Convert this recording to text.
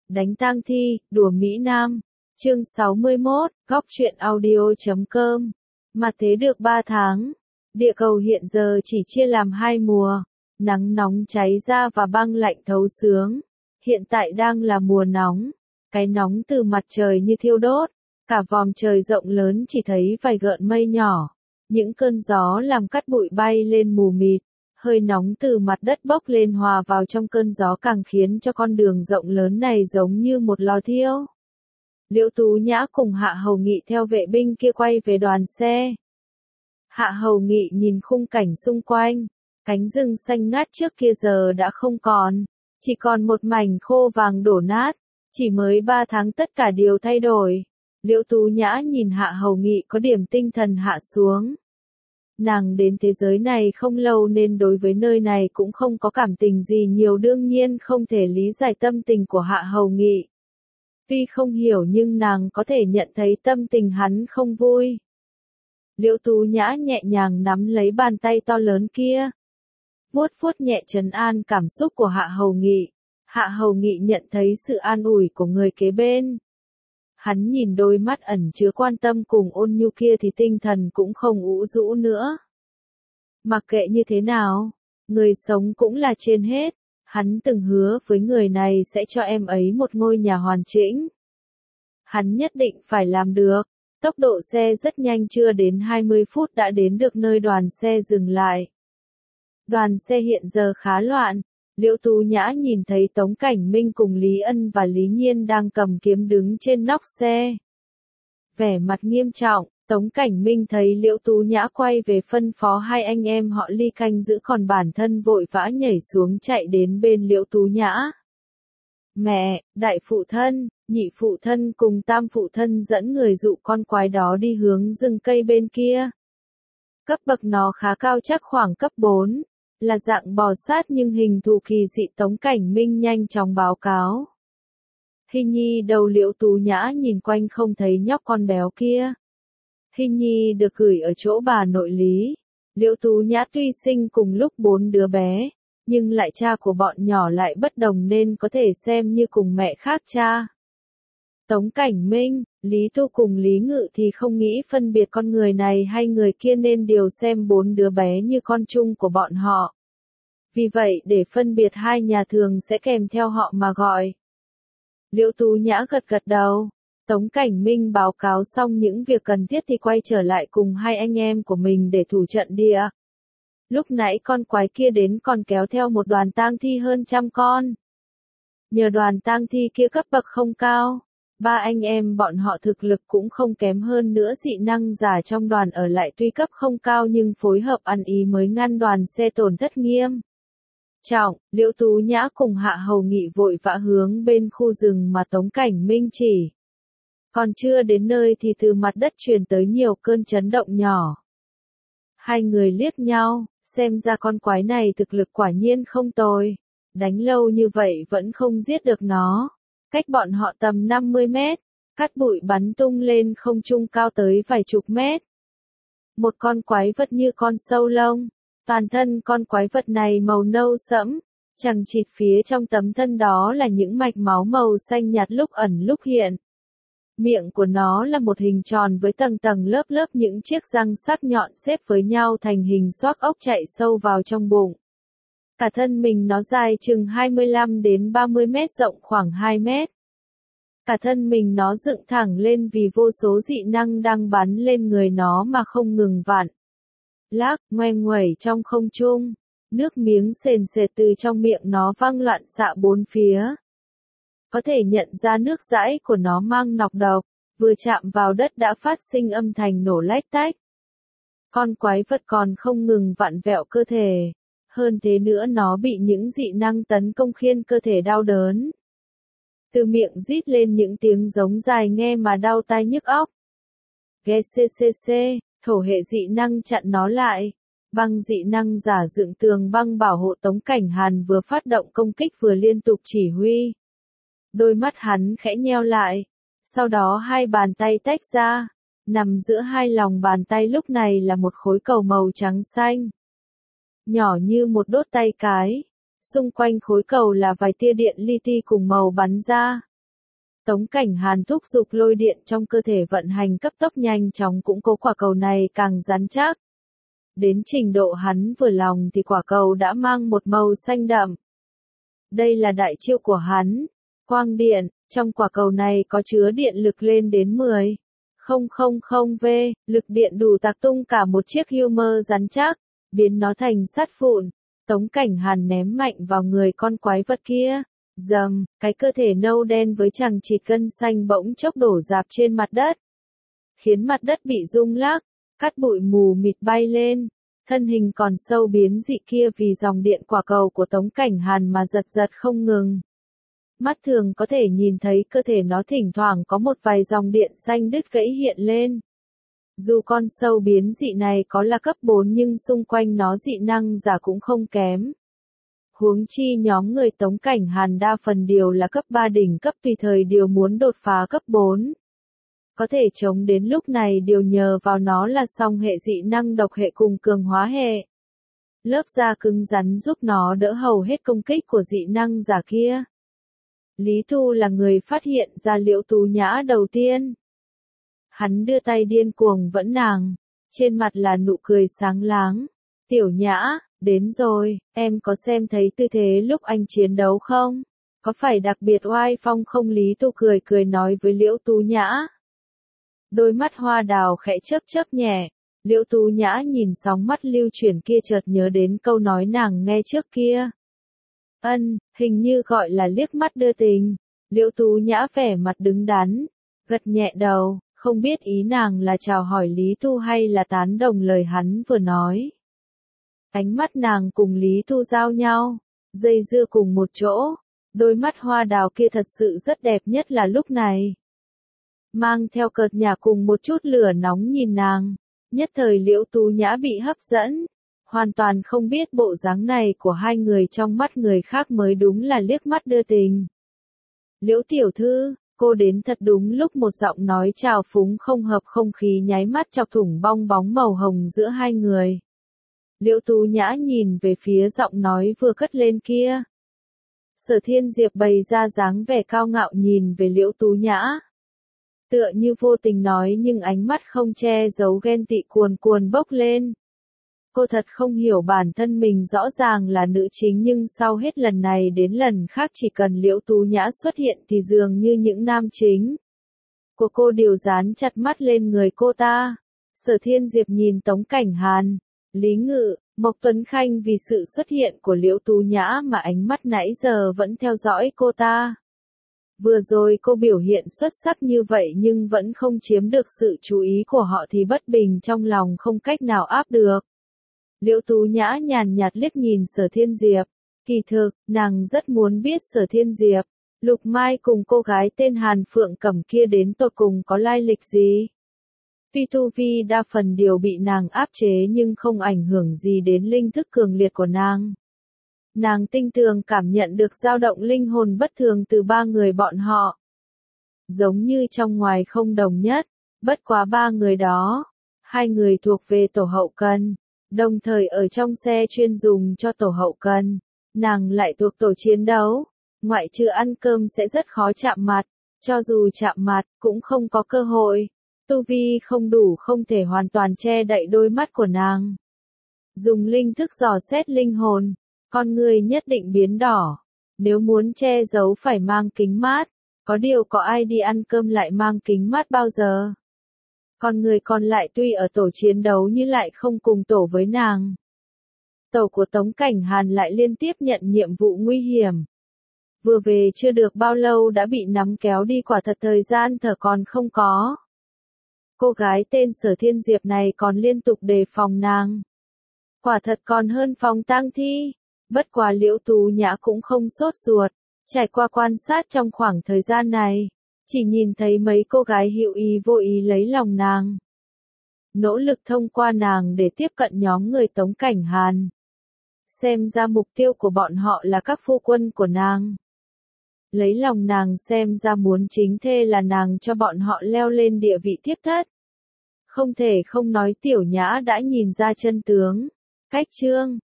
Đánh tang thi, đùa Mỹ Nam. Chương 61, góc truyện audio.com. Mặt thế được 3 tháng. Địa cầu hiện giờ chỉ chia làm 2 mùa. Nắng nóng cháy ra và băng lạnh thấu xướng. Hiện tại đang là mùa nóng. Cái nóng từ mặt trời như thiêu đốt. Cả vòm trời rộng lớn chỉ thấy vài gợn mây nhỏ. Những cơn gió làm cát bụi bay lên mù mịt. Hơi nóng từ mặt đất bốc lên hòa vào trong cơn gió càng khiến cho con đường rộng lớn này giống như một lò thiêu. Liễu Tú Nhã cùng Hạ Hầu Nghị theo vệ binh kia quay về đoàn xe. Hạ Hầu Nghị nhìn khung cảnh xung quanh, cánh rừng xanh ngát trước kia giờ đã không còn, chỉ còn một mảnh khô vàng đổ nát, chỉ mới 3 tháng tất cả đều thay đổi. Liễu Tú Nhã nhìn Hạ Hầu Nghị có điểm tinh thần hạ xuống. Nàng đến thế giới này không lâu nên đối với nơi này cũng không có cảm tình gì nhiều, đương nhiên không thể lý giải tâm tình của Hạ Hầu Nghị. Tuy không hiểu nhưng nàng có thể nhận thấy tâm tình hắn không vui. Liễu Tú Nhã nhẹ nhàng nắm lấy bàn tay to lớn kia. Vuốt vuốt nhẹ trấn an cảm xúc của Hạ Hầu Nghị. Hạ Hầu Nghị nhận thấy sự an ủi của người kế bên. Hắn nhìn đôi mắt ẩn chứa quan tâm cùng ôn nhu kia thì tinh thần cũng không ủ rũ nữa. Mặc kệ như thế nào, người sống cũng là trên hết. Hắn từng hứa với người này sẽ cho em ấy một ngôi nhà hoàn chỉnh. Hắn nhất định phải làm được. Tốc độ xe rất nhanh, chưa đến 20 phút đã đến được nơi đoàn xe dừng lại. Đoàn xe hiện giờ khá loạn. Liễu Tú Nhã nhìn thấy Tống Cảnh Minh cùng Lý Ân và Lý Nhiên đang cầm kiếm đứng trên nóc xe. Vẻ mặt nghiêm trọng, Tống Cảnh Minh thấy Liễu Tú Nhã quay về phân phó hai anh em họ Ly canh giữ, còn bản thân vội vã nhảy xuống chạy đến bên Liễu Tú Nhã. Mẹ, đại phụ thân, nhị phụ thân cùng tam phụ thân dẫn người dụ con quái đó đi hướng rừng cây bên kia. Cấp bậc nó khá cao, chắc khoảng cấp 4. Là dạng bò sát nhưng hình thù kỳ dị. Tống Cảnh Minh nhanh chóng báo cáo. Hình nhi đầu Liễu Tú Nhã nhìn quanh không thấy nhóc con béo kia. Hình nhi được gửi ở chỗ bà nội Lý. Liễu Tú Nhã tuy sinh cùng lúc 4 đứa bé, nhưng lại cha của bọn nhỏ lại bất đồng nên có thể xem như cùng mẹ khác cha. Tống Cảnh Minh, Lý Tu cùng Lý Ngự thì không nghĩ phân biệt con người này hay người kia nên đều xem 4 đứa bé như con chung của bọn họ. Vì vậy để phân biệt hai nhà thường sẽ kèm theo họ mà gọi. Liễu Tú Nhã gật gật đầu. Tống Cảnh Minh báo cáo xong những việc cần thiết thì quay trở lại cùng hai anh em của mình để thủ trận địa. Lúc nãy con quái kia đến còn kéo theo một đoàn tang thi hơn 100 con. Nhờ đoàn tang thi kia cấp bậc không cao, ba anh em bọn họ thực lực cũng không kém, hơn nữa dị năng giả trong đoàn ở lại tuy cấp không cao nhưng phối hợp ăn ý mới ngăn đoàn xe tổn thất nghiêm trọng. Liễu Tú Nhã cùng Hạ Hầu Nghị vội vã hướng bên khu rừng mà Tống Cảnh Minh chỉ. Còn chưa đến nơi thì từ mặt đất truyền tới nhiều cơn chấn động nhỏ. Hai người liếc nhau, xem ra con quái này thực lực quả nhiên không tồi. Đánh lâu như vậy vẫn không giết được nó. Cách bọn họ tầm 50 mét, cát bụi bắn tung lên không trung cao tới vài chục mét. Một con quái vật như con sâu lông. Toàn thân con quái vật này màu nâu sẫm, chằng chịt phía trong tấm thân đó là những mạch máu màu xanh nhạt lúc ẩn lúc hiện. Miệng của nó là một hình tròn với tầng tầng lớp lớp những chiếc răng sắc nhọn xếp với nhau thành hình xoác ốc chạy sâu vào trong bụng. Cả thân mình nó dài chừng 25 đến 30 mét, rộng khoảng 2 mét. Cả thân mình nó dựng thẳng lên vì vô số dị năng đang bắn lên người nó mà không ngừng vặn. Lác, ngoe nguẩy trong không trung. Nước miếng sền sệt từ trong miệng nó văng loạn xạ bốn phía. Có thể nhận ra nước dãi của nó mang nọc độc, vừa chạm vào đất đã phát sinh âm thanh nổ lách tách. Con quái vật còn không ngừng vặn vẹo cơ thể. Hơn thế nữa nó bị những dị năng tấn công khiến cơ thể đau đớn. Từ miệng rít lên những tiếng giống dài nghe mà đau tai nhức óc. GCCC, thổ hệ dị năng chặn nó lại. Băng dị năng giả dựng tường băng bảo hộ Tống Cảnh Hàn vừa phát động công kích vừa liên tục chỉ huy. Đôi mắt hắn khẽ nheo lại. Sau đó hai bàn tay tách ra. Nằm giữa hai lòng bàn tay lúc này là một khối cầu màu trắng xanh. Nhỏ như một đốt tay cái. Xung quanh khối cầu là vài tia điện li ti cùng màu bắn ra. Tống Cảnh Hàn thúc giục lôi điện trong cơ thể vận hành cấp tốc nhanh chóng củng cố quả cầu này càng rắn chắc. Đến trình độ hắn vừa lòng thì quả cầu đã mang một màu xanh đậm. Đây là đại chiêu của hắn. Quang điện, trong quả cầu này có chứa điện lực lên đến 10,000V, lực điện đủ tạc tung cả một chiếc Hummer rắn chắc, biến nó thành sắt vụn. Tống Cảnh Hàn ném mạnh vào người con quái vật kia. Dầm, cái cơ thể nâu đen với chằng chịt gân xanh bỗng chốc đổ rạp trên mặt đất. Khiến mặt đất bị rung lắc, cát bụi mù mịt bay lên. Thân hình còn sâu biến dị kia vì dòng điện quả cầu của Tống Cảnh Hàn mà giật giật không ngừng. Mắt thường có thể nhìn thấy cơ thể nó thỉnh thoảng có một vài dòng điện xanh đứt gãy hiện lên. Dù con sâu biến dị này có là cấp 4 nhưng xung quanh nó dị năng giả cũng không kém. Huống chi nhóm người Tống Cảnh Hàn đa phần đều là cấp 3 đỉnh cấp tùy thời đều muốn đột phá cấp 4. Có thể chống đến lúc này đều nhờ vào nó là song hệ dị năng độc hệ cùng cường hóa hệ. Lớp da cứng rắn giúp nó đỡ hầu hết công kích của dị năng giả kia. Lý Thu là người phát hiện ra Liễu Tú Nhã đầu tiên. Hắn đưa tay điên cuồng vẫn nàng, trên mặt là nụ cười sáng láng. Tiểu Nhã, đến rồi, em có xem thấy tư thế lúc anh chiến đấu không? Có phải đặc biệt oai phong không? Lý Tu cười cười nói với Liễu Tú Nhã. Đôi mắt hoa đào khẽ chớp nhẹ, Liễu Tú Nhã nhìn sóng mắt lưu chuyển kia chợt nhớ đến câu nói nàng nghe trước kia. Hình như gọi là liếc mắt đưa tình. Liễu Tú Nhã vẻ mặt đứng đắn, gật nhẹ đầu, không biết ý nàng là chào hỏi Lý Tu hay là tán đồng lời hắn vừa nói. Ánh mắt nàng cùng Lý Tu giao nhau, dây dưa cùng một chỗ, đôi mắt hoa đào kia thật sự rất đẹp nhất là lúc này. Mang theo cợt nhả cùng một chút lửa nóng nhìn nàng, nhất thời Liễu Tú Nhã bị hấp dẫn, hoàn toàn không biết bộ dáng này của hai người trong mắt người khác mới đúng là liếc mắt đưa tình. Liễu tiểu thư, cô đến thật đúng lúc. Một giọng nói trào phúng không hợp không khí nháy mắt chọc thủng bong bóng màu hồng giữa hai người. Liễu Tú Nhã nhìn về phía giọng nói vừa cất lên kia. Sở Thiên Diệp bày ra dáng vẻ cao ngạo nhìn về Liễu Tú Nhã. Tựa như vô tình nói nhưng ánh mắt không che giấu ghen tị cuồn cuồn bốc lên. Cô thật không hiểu bản thân mình rõ ràng là nữ chính nhưng sau hết lần này đến lần khác chỉ cần Liễu Tú Nhã xuất hiện thì dường như những nam chính của cô đều dán chặt mắt lên người cô ta. Sở Thiên Diệp nhìn Tống Cảnh Hàn, Lý Ngự, Mộc Tuấn Khanh vì sự xuất hiện của Liễu Tú Nhã mà ánh mắt nãy giờ vẫn theo dõi cô ta. Vừa rồi cô biểu hiện xuất sắc như vậy nhưng vẫn không chiếm được sự chú ý của họ thì bất bình trong lòng không cách nào áp được. Liễu Tú Nhã nhàn nhạt liếc nhìn Sở Thiên Diệp. Kỳ thực, nàng rất muốn biết Sở Thiên Diệp, Lục Mai cùng cô gái tên Hàn Phượng Cẩm kia đến tột cùng có lai lịch gì. Tuy tu vi đa phần đều bị nàng áp chế nhưng không ảnh hưởng gì đến linh thức cường liệt của nàng. Nàng tinh tường cảm nhận được dao động linh hồn bất thường từ ba người bọn họ. Giống như trong ngoài không đồng nhất, bất quá ba người đó, hai người thuộc về tổ hậu cần, đồng thời ở trong xe chuyên dùng cho tổ hậu cần, nàng lại thuộc tổ chiến đấu, ngoại trừ ăn cơm sẽ rất khó chạm mặt, cho dù chạm mặt cũng không có cơ hội, tu vi không đủ không thể hoàn toàn che đậy đôi mắt của nàng. Dùng linh thức dò xét linh hồn, con người nhất định biến đỏ, nếu muốn che giấu phải mang kính mát, có điều có ai đi ăn cơm lại mang kính mát bao giờ. Con người còn lại tuy ở tổ chiến đấu nhưng lại không cùng tổ với nàng. Tổ của Tống Cảnh Hàn lại liên tiếp nhận nhiệm vụ nguy hiểm. Vừa về chưa được bao lâu đã bị nắm kéo đi, quả thật thời gian thở còn không có. Cô gái tên Sở Thiên Diệp này còn liên tục đề phòng nàng. Quả thật còn hơn phòng tang thi. Bất quá Liễu Tú Nhã cũng không sốt ruột. Trải qua quan sát trong khoảng thời gian này, chỉ nhìn thấy mấy cô gái hữu ý vô ý lấy lòng nàng. Nỗ lực thông qua nàng để tiếp cận nhóm người Tống Cảnh Hàn. Xem ra mục tiêu của bọn họ là các phu quân của nàng. Lấy lòng nàng xem ra muốn chính thê là nàng cho bọn họ leo lên địa vị tiếp thất. Không thể không nói Tiểu Nhã đã nhìn ra chân tướng. Cách chương